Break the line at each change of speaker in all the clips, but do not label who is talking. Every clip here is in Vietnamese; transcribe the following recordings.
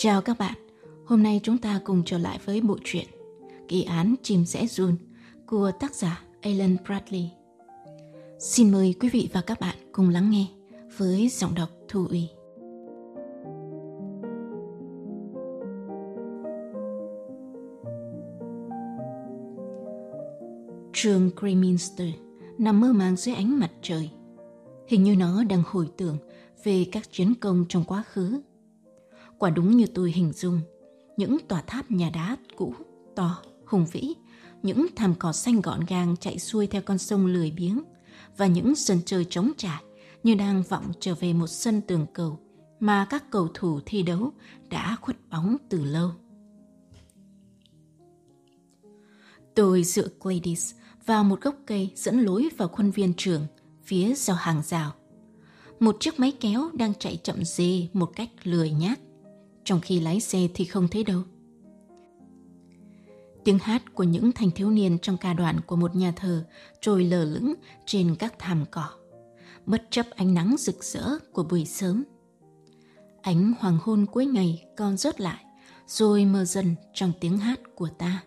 Chào các bạn, hôm nay chúng ta cùng trở lại với bộ truyện Kỳ án chim sẻ June của tác giả Alan Bradley. Xin mời quý vị và các bạn cùng lắng nghe với giọng đọc Thu Uy. Trường Greyminster nằm mơ màng dưới ánh mặt trời. Hình như nó đang hồi tưởng về các chiến công trong quá khứ. Quả đúng như tôi hình dung, những tòa tháp nhà đá cũ, to, hùng vĩ, những thảm cỏ xanh gọn gàng chạy xuôi theo con sông lười biếng và những sân chơi trống trải như đang vọng trở về một sân tường cầu mà các cầu thủ thi đấu đã khuất bóng từ lâu. Tôi dựa Gladys vào một gốc cây dẫn lối vào khuôn viên trường phía sau hàng rào. Một chiếc máy kéo đang chạy chậm rê một cách lười nhác, trong khi lái xe thì không thấy đâu. Tiếng hát của những thanh thiếu niên trong ca đoàn của một nhà thờ trôi lờ lững trên các thảm cỏ, bất chấp ánh nắng rực rỡ của buổi sớm. Ánh hoàng hôn cuối ngày còn rớt lại, rồi mờ dần trong tiếng hát của ta.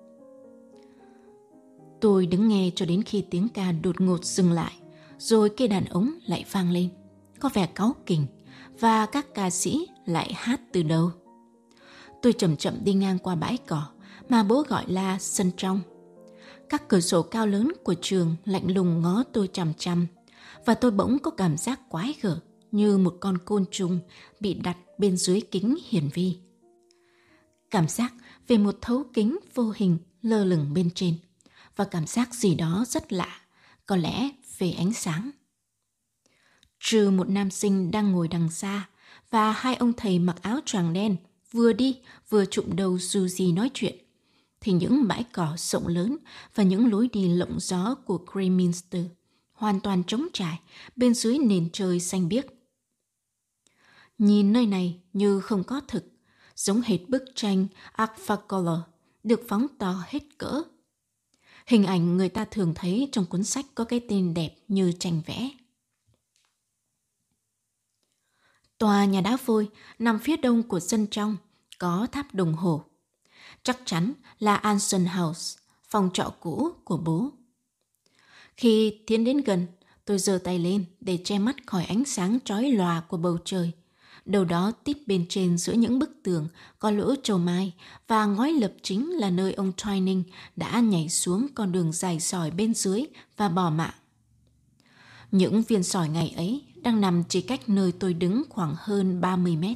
Tôi đứng nghe cho đến khi tiếng ca đột ngột dừng lại, rồi cây đàn ống lại vang lên, có vẻ cáu kỉnh, và các ca sĩ lại hát từ đầu. Tôi chậm chậm đi ngang qua bãi cỏ mà bố gọi là sân trong. Các cửa sổ cao lớn của trường lạnh lùng ngó tôi chằm chằm, và tôi bỗng có cảm giác quái gở như một con côn trùng bị đặt bên dưới kính hiển vi. Cảm giác về một thấu kính vô hình lơ lửng bên trên, và cảm giác gì đó rất lạ, có lẽ về ánh sáng. Trừ một nam sinh đang ngồi đằng xa và hai ông thầy mặc áo choàng đen vừa đi vừa chụm đầu dù gì nói chuyện, thì những bãi cỏ rộng lớn và những lối đi lộng gió của Greyminster hoàn toàn trống trải bên dưới nền trời xanh biếc. Nhìn nơi này như không có thực, giống hệt bức tranh Agfacolor được phóng to hết cỡ. Hình ảnh người ta thường thấy trong cuốn sách có cái tên đẹp như tranh vẽ. Tòa nhà đá vôi nằm phía đông của sân trong, có tháp đồng hồ. Chắc chắn là Anson House, phòng trọ cũ của bố. Khi tiến đến gần, tôi giơ tay lên để che mắt khỏi ánh sáng chói lòa của bầu trời. Đâu đó tít bên trên giữa những bức tường có lỗ trầu mai, và ngói lập chính là nơi ông Twining đã nhảy xuống con đường dài sỏi bên dưới và bỏ mạng. Những viên sỏi ngày ấy đang nằm chỉ cách nơi tôi đứng khoảng hơn 30 mét.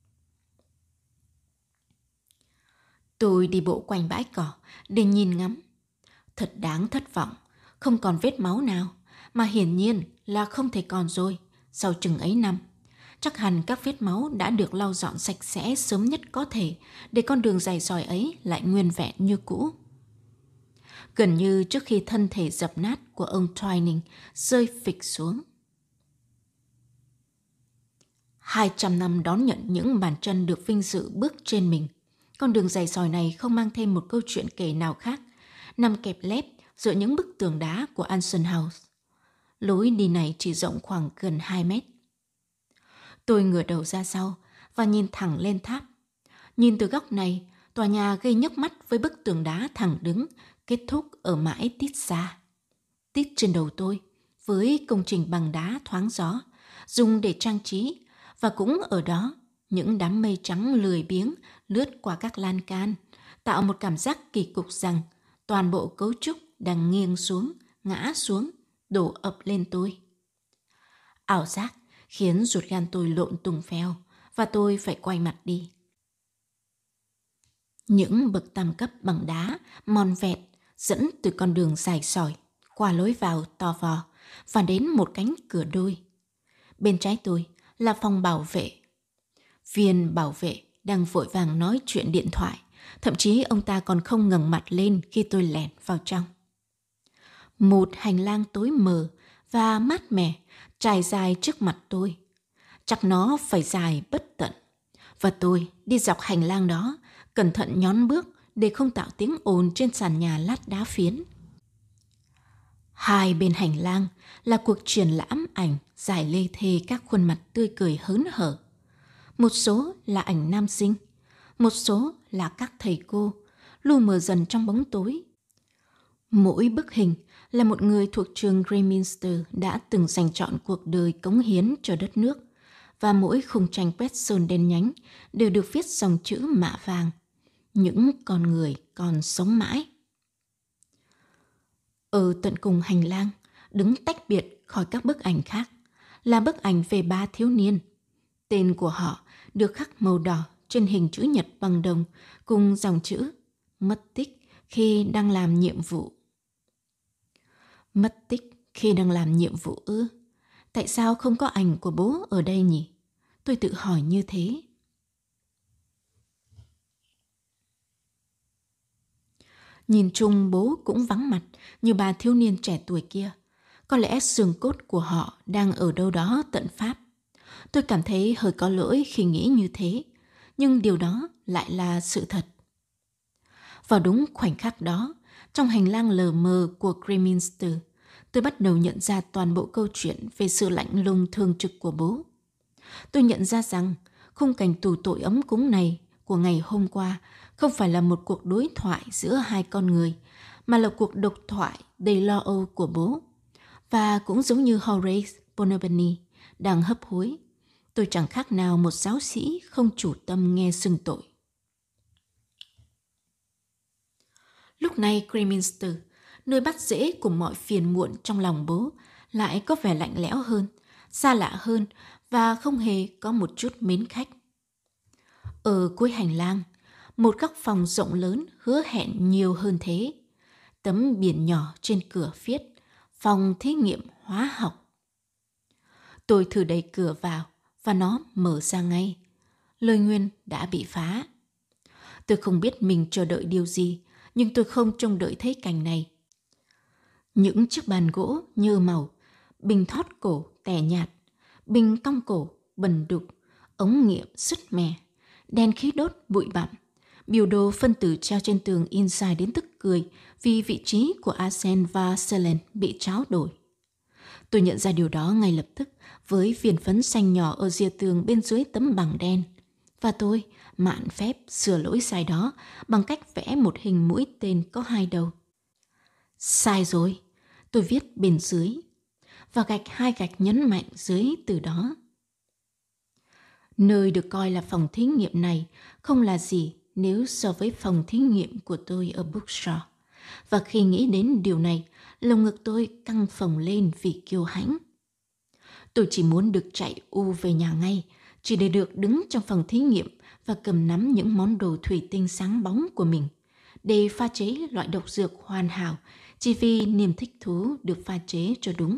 Tôi đi bộ quanh bãi cỏ để nhìn ngắm. Thật đáng thất vọng, không còn vết máu nào, mà hiển nhiên là không thể còn rồi. Sau chừng ấy năm, chắc hẳn các vết máu đã được lau dọn sạch sẽ sớm nhất có thể để con đường dài sỏi ấy lại nguyên vẹn như cũ. Gần như trước khi thân thể dập nát của ông Twining rơi phịch xuống. 200 năm đón nhận những bàn chân được vinh dự bước trên mình, con đường dài sỏi này không mang thêm một câu chuyện kể nào khác, nằm kẹp lép giữa những bức tường đá của Anson House. Lối đi này chỉ rộng khoảng gần 2 mét. Tôi ngửa đầu ra sau và nhìn thẳng lên tháp. Nhìn từ góc này, tòa nhà gây nhức mắt với bức tường đá thẳng đứng, kết thúc ở mãi tít xa. Tít trên đầu tôi, với công trình bằng đá thoáng gió, dùng để trang trí, và cũng ở đó, những đám mây trắng lười biếng lướt qua các lan can, tạo một cảm giác kỳ cục rằng toàn bộ cấu trúc đang nghiêng xuống, ngã xuống, đổ ập lên tôi. Ảo giác khiến ruột gan tôi lộn tùng phèo, và tôi phải quay mặt đi. Những bậc tam cấp bằng đá mòn vẹt dẫn từ con đường dài sỏi qua lối vào to vò và đến một cánh cửa đôi. Bên trái tôi là phòng bảo vệ. Viên bảo vệ đang vội vàng nói chuyện điện thoại, thậm chí ông ta còn không ngẩng mặt lên khi tôi lẻn vào trong. Một hành lang tối mờ và mát mẻ trải dài trước mặt tôi. Chắc nó phải dài bất tận, và tôi đi dọc hành lang đó, cẩn thận nhón bước để không tạo tiếng ồn trên sàn nhà lát đá phiến. Hai bên hành lang là cuộc triển lãm ảnh giải lê thê các khuôn mặt tươi cười hớn hở. Một số là ảnh nam sinh, một số là các thầy cô, lu mờ dần trong bóng tối. Mỗi bức hình là một người thuộc trường Greyminster đã từng dành trọn cuộc đời cống hiến cho đất nước, và mỗi khung tranh quét sơn đen nhánh đều được viết dòng chữ mạ vàng: những con người còn sống mãi. Ở tận cùng hành lang, đứng tách biệt khỏi các bức ảnh khác, là bức ảnh về 3 thiếu niên. Tên của họ được khắc màu đỏ trên hình chữ nhật bằng đồng cùng dòng chữ mất tích khi đang làm nhiệm vụ. Mất tích khi đang làm nhiệm vụ ư? Tại sao không có ảnh của bố ở đây nhỉ? Tôi tự hỏi như thế. Nhìn chung bố cũng vắng mặt như 3 thiếu niên trẻ tuổi kia. Có lẽ xương cốt của họ đang ở đâu đó tận Pháp. Tôi cảm thấy hơi có lỗi khi nghĩ như thế, nhưng điều đó lại là sự thật. Vào đúng khoảnh khắc đó, trong hành lang lờ mờ của Greyminster, tôi bắt đầu nhận ra toàn bộ câu chuyện về sự lạnh lùng thường trực của bố. Tôi nhận ra rằng khung cảnh tù tội ấm cúng này của ngày hôm qua không phải là một cuộc đối thoại giữa hai con người, mà là cuộc độc thoại đầy lo âu của bố. Và cũng giống như Horace Bonaveni đang hấp hối, tôi chẳng khác nào một giáo sĩ không chủ tâm nghe xưng tội. Lúc này Greyminster, nơi bắt rễ của mọi phiền muộn trong lòng bố, lại có vẻ lạnh lẽo hơn, xa lạ hơn và không hề có một chút mến khách. Ở cuối hành lang, một góc phòng rộng lớn hứa hẹn nhiều hơn thế. Tấm biển nhỏ trên cửa viết phòng thí nghiệm hóa học. Tôi thử đẩy cửa vào và nó mở ra ngay. Lời nguyền đã bị phá. Tôi không biết mình chờ đợi điều gì, nhưng tôi không trông đợi thấy cảnh này. Những chiếc bàn gỗ nhơ màu, bình thót cổ tẻ nhạt, bình cong cổ bần đục, ống nghiệm sứt mẻ, đèn khí đốt bụi bặm, biểu đồ phân tử treo trên tường in dài đến tức cười vì vị trí của arsen và selen bị tráo đổi. Tôi nhận ra điều đó ngay lập tức với viền phấn xanh nhỏ ở rìa tường bên dưới tấm bằng đen, và tôi mạn phép sửa lỗi sai đó bằng cách vẽ một hình mũi tên có 2 đầu. Sai rồi, tôi viết bên dưới, và gạch 2 gạch nhấn mạnh dưới từ đó. Nơi được coi là phòng thí nghiệm này không là gì nếu so với phòng thí nghiệm của tôi ở Bookshaw. Và khi nghĩ đến điều này, lồng ngực tôi căng phồng lên vì kiêu hãnh. Tôi chỉ muốn được chạy về nhà ngay, chỉ để được đứng trong phòng thí nghiệm và cầm nắm những món đồ thủy tinh sáng bóng của mình, để pha chế loại độc dược hoàn hảo chỉ vì niềm thích thú được pha chế cho đúng.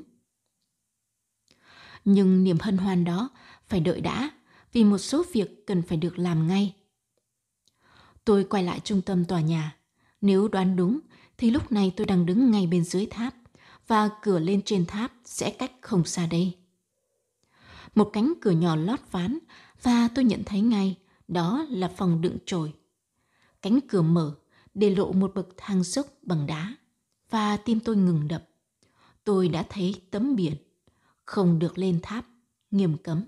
Nhưng niềm hân hoan đó phải đợi đã, vì một số việc cần phải được làm ngay. Tôi quay lại trung tâm tòa nhà. Nếu đoán đúng, thì lúc này tôi đang đứng ngay bên dưới tháp, và cửa lên trên tháp sẽ cách không xa đây. Một cánh cửa nhỏ lót ván, và tôi nhận thấy ngay đó là phòng đựng chổi. Cánh cửa mở để lộ một bậc thang dốc bằng đá, và tim tôi ngừng đập. Tôi đã thấy tấm biển không được lên tháp, nghiêm cấm.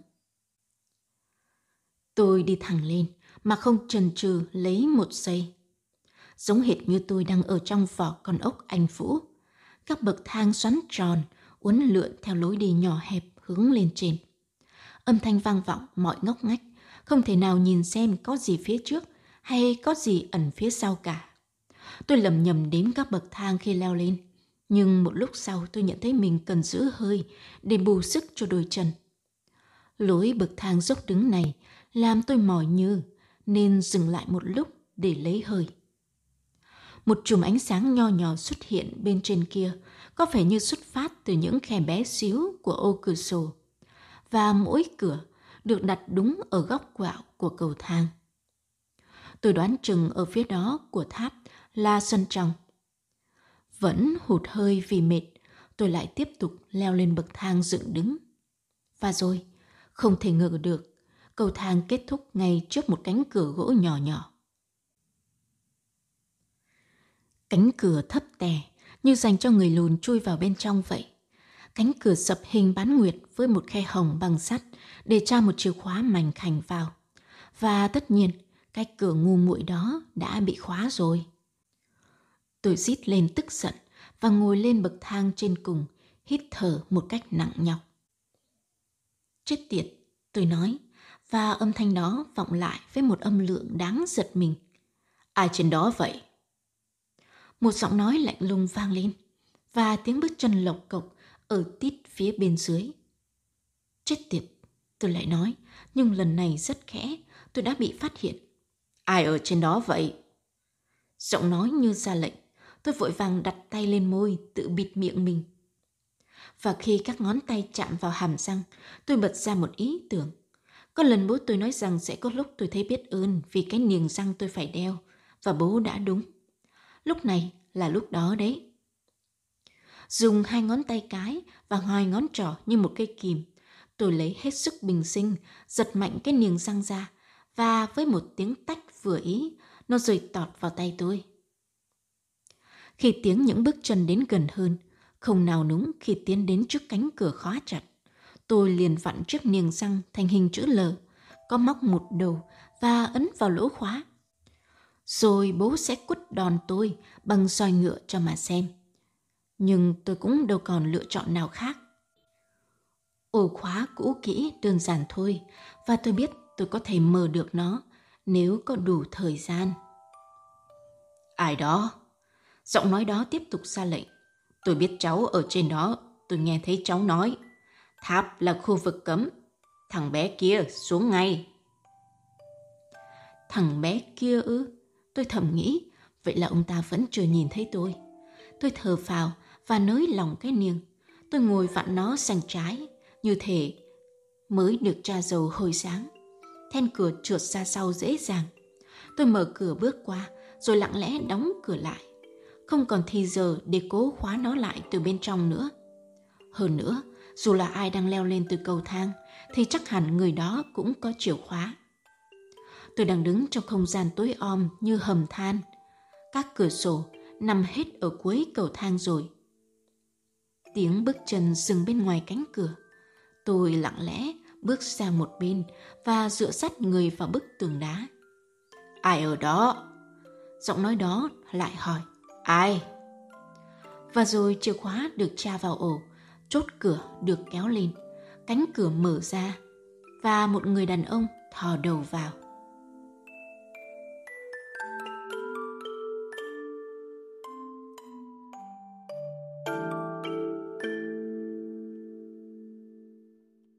Tôi đi thẳng lên mà không chần chừ lấy một giây. Giống hệt như tôi đang ở trong vỏ con ốc Anh Vũ. Các bậc thang xoắn tròn, uốn lượn theo lối đi nhỏ hẹp hướng lên trên. Âm thanh vang vọng mọi ngóc ngách, không thể nào nhìn xem có gì phía trước hay có gì ẩn phía sau cả. Tôi lầm nhầm đếm các bậc thang khi leo lên, nhưng một lúc sau tôi nhận thấy mình cần giữ hơi để bù sức cho đôi chân. Lối bậc thang dốc đứng này làm tôi mỏi nhừ, nên dừng lại một lúc để lấy hơi. Một chùm ánh sáng nho nhỏ xuất hiện bên trên kia, có vẻ như xuất phát từ những khe bé xíu của ô cửa sổ, và mỗi cửa được đặt đúng ở góc quạo của cầu thang. Tôi đoán chừng ở phía đó của tháp là sân trong. Vẫn hụt hơi vì mệt, tôi lại tiếp tục leo lên bậc thang dựng đứng. Và rồi, không thể ngờ được, cầu thang kết thúc ngay trước một cánh cửa gỗ nhỏ nhỏ. Cánh cửa thấp tè như dành cho người lùn chui vào bên trong vậy. Cánh cửa sập hình bán nguyệt với một khe hồng bằng sắt để tra một chìa khóa mảnh khảnh vào. Và tất nhiên, cái cửa ngu muội đó đã bị khóa rồi. Tôi rít lên tức giận và ngồi lên bậc thang trên cùng, hít thở một cách nặng nhọc. Chết tiệt, tôi nói, và âm thanh đó vọng lại với một âm lượng đáng giật mình. Ai trên đó vậy? Một giọng nói lạnh lùng vang lên, và tiếng bước chân lộc cộc ở tít phía bên dưới. Chết tiệt, tôi lại nói, nhưng lần này rất khẽ, tôi đã bị phát hiện. Ai ở trên đó vậy? Giọng nói như ra lệnh, tôi vội vàng đặt tay lên môi, tự bịt miệng mình. Và khi các ngón tay chạm vào hàm răng, tôi bật ra một ý tưởng. Có lần bố tôi nói rằng sẽ có lúc tôi thấy biết ơn vì cái niềng răng tôi phải đeo, và bố đã đúng. Lúc này là lúc đó đấy. Dùng 2 ngón tay cái và 2 ngón trỏ như một cây kìm, tôi lấy hết sức bình sinh, giật mạnh cái niềng răng ra, và với một tiếng tách vừa ý, nó rơi tọt vào tay tôi. Khi tiếng những bước chân đến gần hơn, không nào núng khi tiến đến trước cánh cửa khóa chặt, tôi liền vặn chiếc niềng răng thành hình chữ L, có móc một đầu và ấn vào lỗ khóa. Rồi bố sẽ quất đòn tôi bằng roi ngựa cho mà xem. Nhưng tôi cũng đâu còn lựa chọn nào khác. Ổ khóa cũ kỹ đơn giản thôi, và tôi biết tôi có thể mở được nó nếu có đủ thời gian. Ai đó? Giọng nói đó tiếp tục ra lệnh. Tôi biết cháu ở trên đó, tôi nghe thấy cháu nói. Tháp là khu vực cấm. Thằng bé kia xuống ngay. Thằng bé kia ư? Tôi thầm nghĩ, vậy là ông ta vẫn chưa nhìn thấy tôi. Tôi thở phào và nới lỏng cái niềng. Tôi ngồi vặn nó sang trái, như thể mới được tra dầu hồi sáng. Then cửa trượt ra sau dễ dàng. Tôi mở cửa bước qua, rồi lặng lẽ đóng cửa lại. Không còn thì giờ để cố khóa nó lại từ bên trong nữa. Hơn nữa, dù là ai đang leo lên từ cầu thang, thì chắc hẳn người đó cũng có chìa khóa. Tôi đang đứng trong không gian tối om như hầm than. Các cửa sổ nằm hết ở cuối cầu thang rồi. Tiếng bước chân dừng bên ngoài cánh cửa. Tôi lặng lẽ bước sang một bên và dựa sát người vào bức tường đá. Ai ở đó? Giọng nói đó lại hỏi. Ai? Và rồi chìa khóa được tra vào ổ, chốt cửa được kéo lên, cánh cửa mở ra và một người đàn ông thò đầu vào.